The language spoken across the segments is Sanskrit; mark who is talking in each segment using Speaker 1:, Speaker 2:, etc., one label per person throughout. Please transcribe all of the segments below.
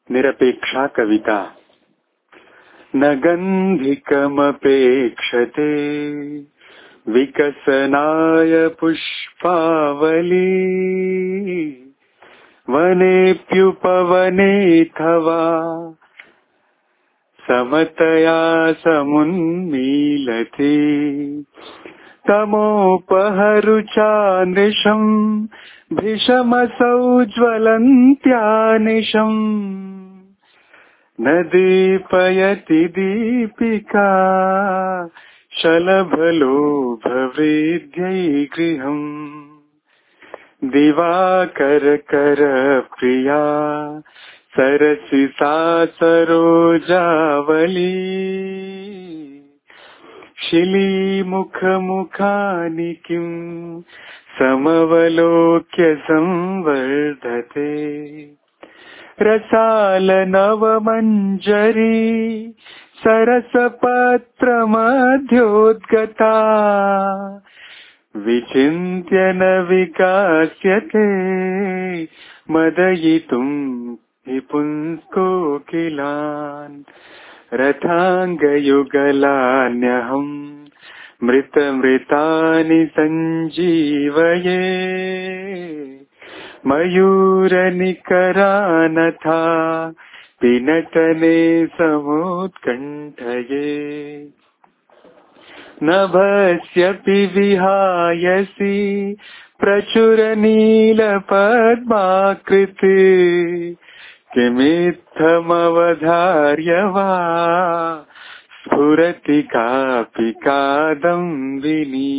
Speaker 1: निरपेक्षा कविता। न गन्धिकमपेक्षते विकसनाय पुष्पावली, वनेऽप्युपवनेऽथवा समतया समुन्मीलते। तमोपहरुचानृशम् भृशमसौ ज्वलन्त्यानिशम्, न दीपयति दीपिका शलभलोभवृद्ध्यै गृहम्। दिवाकर प्रिया सरसि सा सरोजावली, शिलीमुखमुखानि किं समवलोक्य संवर्धते। रसालनवमञ्जरी सरसपत्रमध्योद्गता, विचिन्त्य न विकास्यते मदयितुं हि पुंस्कोकिलान्। रथाङ्गयुगलान्यहम् मृतानि सञ्जीवये, मयूरनिकरानथा पिनटने समुत्कण्ठये। नभस्यपि विहायसि प्रचुरनीलपद्माकृति, किमित्थमवधार्य वा स्फुरति कापि कादम्बिनी।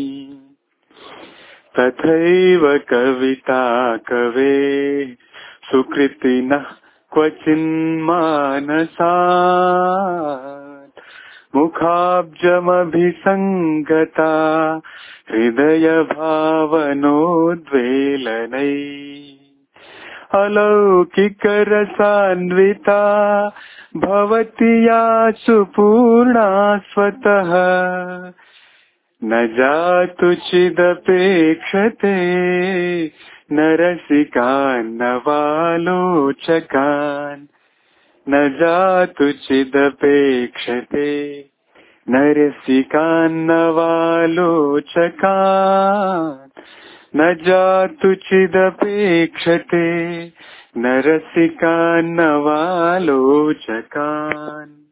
Speaker 1: तथैव कविता कवे सुकृतिनः क्वचिन्मानसात्, मुखाब्जमभिसङ्गता हृदयभावनोद्वेलनै। अलौकिकरसान्विता भवति या सुपूर्णा स्वतः, न जातु चिदपेक्षते नरसिकान्नवालोचकान्। न जातु चिदपेक्षते नरसिकान्नवालोचकान्। न जातु चिदपेक्षते नरसिकान्नवालोचकान्।